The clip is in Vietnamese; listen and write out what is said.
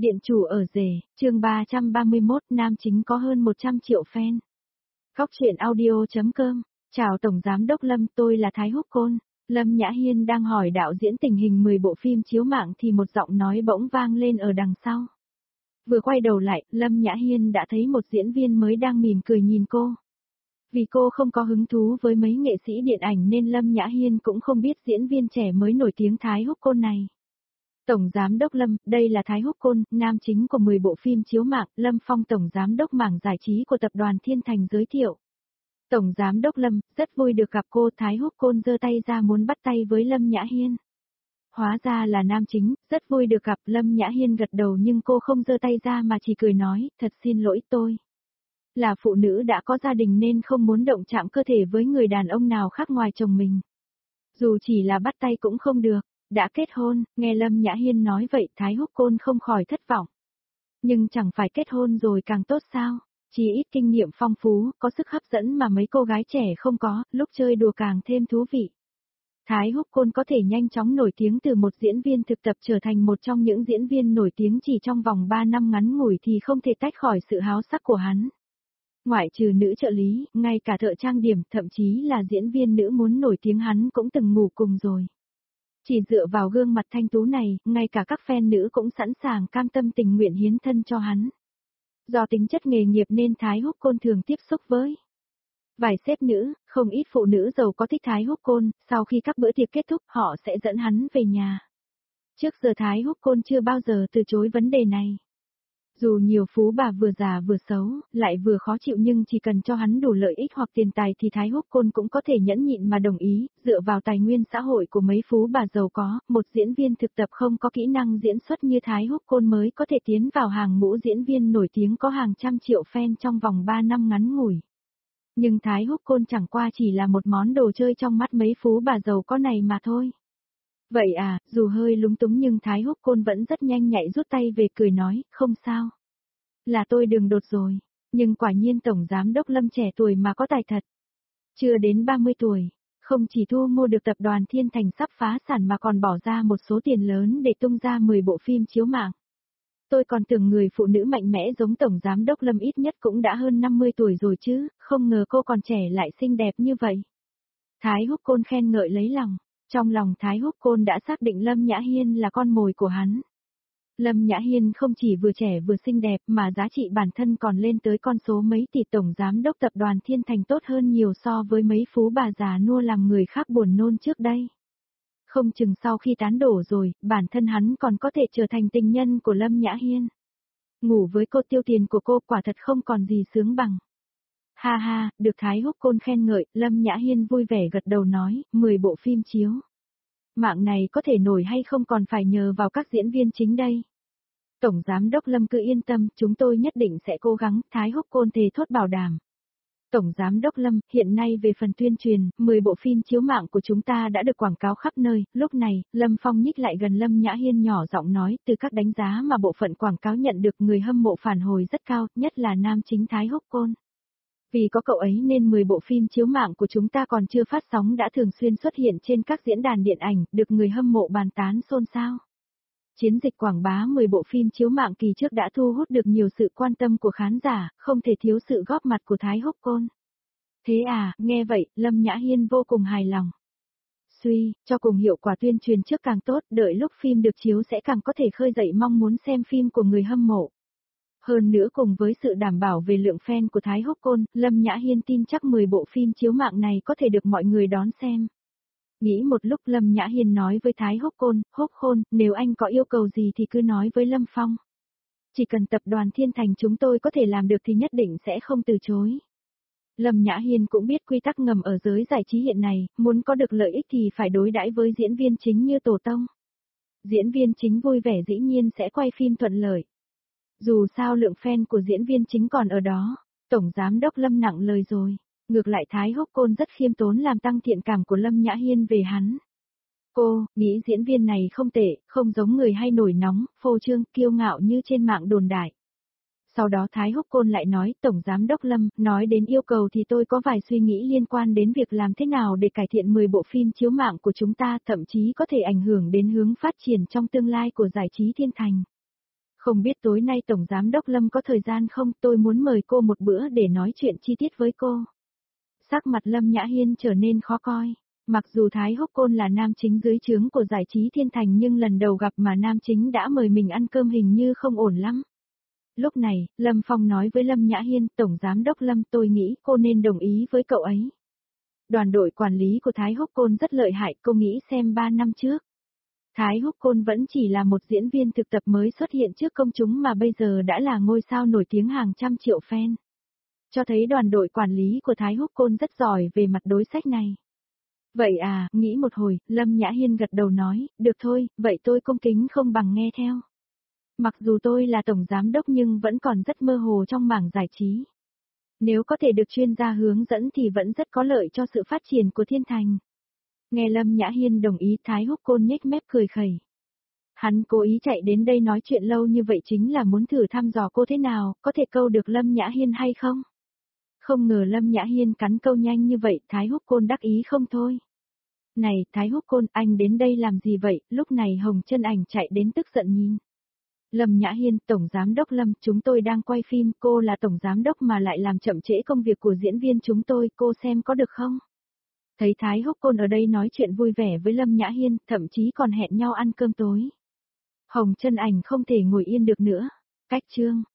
Điện chủ ở rể, chương 331, nam chính có hơn 100 triệu fan. Góc truyện audio.com. Chào Tổng Giám đốc Lâm, tôi là Thái Húc Côn. Lâm Nhã Hiên đang hỏi đạo diễn tình hình 10 bộ phim chiếu mạng thì một giọng nói bỗng vang lên ở đằng sau. Vừa quay đầu lại, Lâm Nhã Hiên đã thấy một diễn viên mới đang mỉm cười nhìn cô. Vì cô không có hứng thú với mấy nghệ sĩ điện ảnh nên Lâm Nhã Hiên cũng không biết diễn viên trẻ mới nổi tiếng Thái Húc Côn này. Tổng Giám đốc Lâm, đây là Thái Húc Côn, nam chính của 10 bộ phim chiếu mạng, Lâm Phong Tổng Giám đốc mảng giải trí của tập đoàn Thiên Thành giới thiệu. Tổng Giám đốc Lâm, rất vui được gặp cô. Thái Húc Côn giơ tay ra muốn bắt tay với Lâm Nhã Hiên. Hóa ra là nam chính, rất vui được gặp. Lâm Nhã Hiên gật đầu nhưng cô không giơ tay ra mà chỉ cười nói, thật xin lỗi tôi. Là phụ nữ đã có gia đình nên không muốn động chạm cơ thể với người đàn ông nào khác ngoài chồng mình. Dù chỉ là bắt tay cũng không được. Đã kết hôn, nghe Lâm Nhã Hiên nói vậy Thái Húc Côn không khỏi thất vọng. Nhưng chẳng phải kết hôn rồi càng tốt sao, chỉ ít kinh nghiệm phong phú, có sức hấp dẫn mà mấy cô gái trẻ không có, lúc chơi đùa càng thêm thú vị. Thái Húc Côn có thể nhanh chóng nổi tiếng từ một diễn viên thực tập trở thành một trong những diễn viên nổi tiếng chỉ trong vòng 3 năm ngắn ngủi thì không thể tách khỏi sự háo sắc của hắn. Ngoại trừ nữ trợ lý, ngay cả thợ trang điểm, thậm chí là diễn viên nữ muốn nổi tiếng hắn cũng từng ngủ cùng rồi. Chỉ dựa vào gương mặt thanh tú này, ngay cả các fan nữ cũng sẵn sàng cam tâm tình nguyện hiến thân cho hắn. Do tính chất nghề nghiệp nên Thái Húc Côn thường tiếp xúc với vài sếp nữ, không ít phụ nữ giàu có thích Thái Húc Côn, sau khi các bữa tiệc kết thúc họ sẽ dẫn hắn về nhà. Trước giờ Thái Húc Côn chưa bao giờ từ chối vấn đề này. Dù nhiều phú bà vừa già vừa xấu, lại vừa khó chịu nhưng chỉ cần cho hắn đủ lợi ích hoặc tiền tài thì Thái Húc Côn cũng có thể nhẫn nhịn mà đồng ý, dựa vào tài nguyên xã hội của mấy phú bà giàu có, một diễn viên thực tập không có kỹ năng diễn xuất như Thái Húc Côn mới có thể tiến vào hàng ngũ diễn viên nổi tiếng có hàng trăm triệu fan trong vòng 3 năm ngắn ngủi. Nhưng Thái Húc Côn chẳng qua chỉ là một món đồ chơi trong mắt mấy phú bà giàu có này mà thôi. Vậy à, dù hơi lúng túng nhưng Thái Húc Côn vẫn rất nhanh nhạy rút tay về cười nói, không sao. Là tôi đường đột rồi, nhưng quả nhiên Tổng Giám đốc Lâm trẻ tuổi mà có tài thật. Chưa đến 30 tuổi, không chỉ thu mua được tập đoàn Thiên Thành sắp phá sản mà còn bỏ ra một số tiền lớn để tung ra 10 bộ phim chiếu mạng. Tôi còn tưởng người phụ nữ mạnh mẽ giống Tổng Giám đốc Lâm ít nhất cũng đã hơn 50 tuổi rồi chứ, không ngờ cô còn trẻ lại xinh đẹp như vậy. Thái Húc Côn khen ngợi lấy lòng. Trong lòng Thái Húc Côn đã xác định Lâm Nhã Hiên là con mồi của hắn. Lâm Nhã Hiên không chỉ vừa trẻ vừa xinh đẹp mà giá trị bản thân còn lên tới con số mấy tỷ. Tổng Giám đốc tập đoàn Thiên Thành tốt hơn nhiều so với mấy phú bà già nua làm người khác buồn nôn trước đây. Không chừng sau khi tán đổ rồi, bản thân hắn còn có thể trở thành tình nhân của Lâm Nhã Hiên. Ngủ với cô tiêu tiền của cô quả thật không còn gì sướng bằng. Ha ha, được Thái Húc Côn khen ngợi, Lâm Nhã Hiên vui vẻ gật đầu nói, 10 bộ phim chiếu mạng này có thể nổi hay không còn phải nhờ vào các diễn viên chính đây. Tổng Giám đốc Lâm cứ yên tâm, chúng tôi nhất định sẽ cố gắng, Thái Húc Côn thề thốt bảo đảm. Tổng Giám đốc Lâm, hiện nay về phần tuyên truyền, 10 bộ phim chiếu mạng của chúng ta đã được quảng cáo khắp nơi. Lúc này, Lâm Phong nhích lại gần Lâm Nhã Hiên nhỏ giọng nói, từ các đánh giá mà bộ phận quảng cáo nhận được người hâm mộ phản hồi rất cao, nhất là nam chính Thái Húc Côn. Vì có cậu ấy nên 10 bộ phim chiếu mạng của chúng ta còn chưa phát sóng đã thường xuyên xuất hiện trên các diễn đàn điện ảnh, được người hâm mộ bàn tán xôn xao. Chiến dịch quảng bá 10 bộ phim chiếu mạng kỳ trước đã thu hút được nhiều sự quan tâm của khán giả, không thể thiếu sự góp mặt của Thái Húc Côn. Thế à, nghe vậy, Lâm Nhã Hiên vô cùng hài lòng. Suy, cho cùng hiệu quả tuyên truyền trước càng tốt, đợi lúc phim được chiếu sẽ càng có thể khơi dậy mong muốn xem phim của người hâm mộ. Hơn nữa cùng với sự đảm bảo về lượng fan của Thái Húc Côn, Lâm Nhã Hiên tin chắc 10 bộ phim chiếu mạng này có thể được mọi người đón xem. Nghĩ một lúc Lâm Nhã Hiên nói với Thái Húc Côn, Húc Côn, nếu anh có yêu cầu gì thì cứ nói với Lâm Phong. Chỉ cần tập đoàn Thiên Thành chúng tôi có thể làm được thì nhất định sẽ không từ chối. Lâm Nhã Hiên cũng biết quy tắc ngầm ở giới giải trí hiện nay, muốn có được lợi ích thì phải đối đãi với diễn viên chính như tổ tông. Diễn viên chính vui vẻ dĩ nhiên sẽ quay phim thuận lợi. Dù sao lượng fan của diễn viên chính còn ở đó, Tổng Giám đốc Lâm nặng lời rồi. Ngược lại Thái Húc Côn rất khiêm tốn làm tăng thiện cảm của Lâm Nhã Hiên về hắn. Cô, nghĩ diễn viên này không tệ, không giống người hay nổi nóng, phô trương, kiêu ngạo như trên mạng đồn đại. Sau đó Thái Húc Côn lại nói, Tổng Giám đốc Lâm, nói đến yêu cầu thì tôi có vài suy nghĩ liên quan đến việc làm thế nào để cải thiện 10 bộ phim chiếu mạng của chúng ta, thậm chí có thể ảnh hưởng đến hướng phát triển trong tương lai của giải trí Thiên Thành. Không biết tối nay Tổng Giám đốc Lâm có thời gian không, tôi muốn mời cô một bữa để nói chuyện chi tiết với cô. Sắc mặt Lâm Nhã Hiên trở nên khó coi. Mặc dù Thái Húc Côn là nam chính dưới trướng của giải trí Thiên Thành nhưng lần đầu gặp mà nam chính đã mời mình ăn cơm hình như không ổn lắm. Lúc này, Lâm Phong nói với Lâm Nhã Hiên, Tổng Giám đốc Lâm, tôi nghĩ cô nên đồng ý với cậu ấy. Đoàn đội quản lý của Thái Húc Côn rất lợi hại, cô nghĩ xem 3 năm trước. Thái Húc Côn vẫn chỉ là một diễn viên thực tập mới xuất hiện trước công chúng mà bây giờ đã là ngôi sao nổi tiếng hàng trăm triệu fan. Cho thấy đoàn đội quản lý của Thái Húc Côn rất giỏi về mặt đối sách này. Vậy à, nghĩ một hồi, Lâm Nhã Hiên gật đầu nói, được thôi, vậy tôi cung kính không bằng nghe theo. Mặc dù tôi là tổng giám đốc nhưng vẫn còn rất mơ hồ trong mảng giải trí. Nếu có thể được chuyên gia hướng dẫn thì vẫn rất có lợi cho sự phát triển của Thiên Thành. Nghe Lâm Nhã Hiên đồng ý, Thái Húc Côn nhếch mép cười khẩy. Hắn cố ý chạy đến đây nói chuyện lâu như vậy chính là muốn thử thăm dò cô thế nào, có thể câu được Lâm Nhã Hiên hay không? Không ngờ Lâm Nhã Hiên cắn câu nhanh như vậy, Thái Húc Côn đắc ý không thôi. Này, Thái Húc Côn, anh đến đây làm gì vậy? Lúc này Hồng Chân Ảnh chạy đến tức giận nhìn. Lâm Nhã Hiên, Tổng Giám đốc Lâm, chúng tôi đang quay phim, cô là Tổng Giám đốc mà lại làm chậm trễ công việc của diễn viên chúng tôi, cô xem có được không? Thấy Thái Húc Côn ở đây nói chuyện vui vẻ với Lâm Nhã Hiên, thậm chí còn hẹn nhau ăn cơm tối. Hồng Chân Ảnh không thể ngồi yên được nữa. Cách chương